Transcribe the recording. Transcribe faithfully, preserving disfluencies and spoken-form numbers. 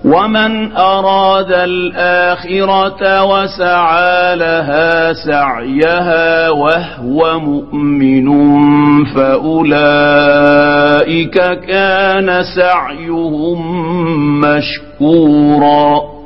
ومن أراد الآخرة وسعى لها سعيها وهو مؤمن فأولئك كان سعيهم مشكورا.